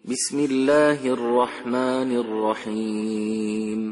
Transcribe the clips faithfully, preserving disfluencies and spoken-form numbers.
بسم الله الرحمن الرحيم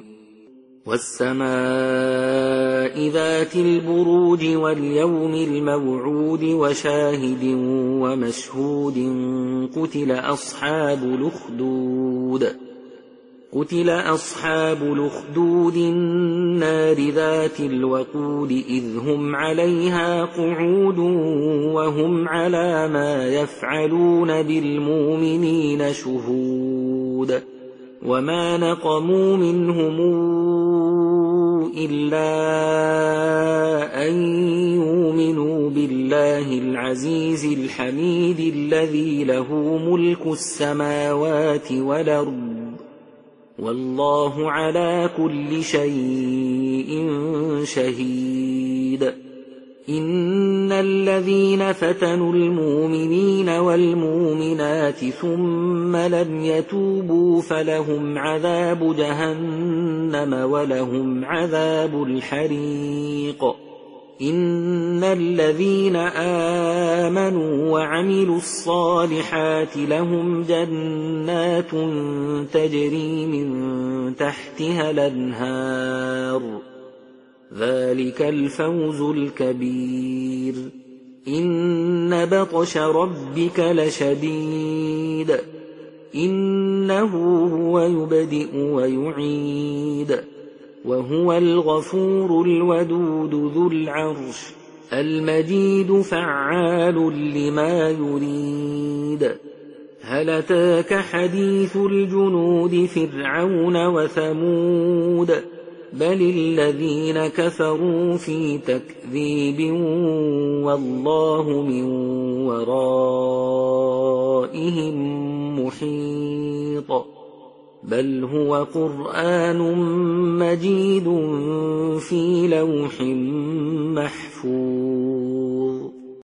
والسماء ذات البروج واليوم الموعود وشاهد ومشهود قتل أصحاب الأخدود قتل أصحاب الأخدود النار ذات الوقود إذ هم عليها قعود وهم على ما يفعلون بالمؤمنين شهود وما نقموا منهم إلا أن يؤمنوا بالله العزيز الحميد الذي له ملك السماوات والأرض والله على كل شيء شهيد إن الذين فتنوا المؤمنين والمؤمنات ثم لم يتوبوا فلهم عذاب جهنم ولهم عذاب الحريق إن الذين آمنوا وعملوا الصالحات لهم جنات تجري من تحتها الأنهار ذلك الفوز الكبير إن بطش ربك لشديد إنه هو يبدئ ويعيد وهو الغفور الودود ذو العرش المجيد فعال لما يريد هل أتاك حديث الجنود فرعون وثمود بل الذين كفروا في تكذيب والله من ورائهم محيط بل هو قرآن مجيد في لوح محفوظ.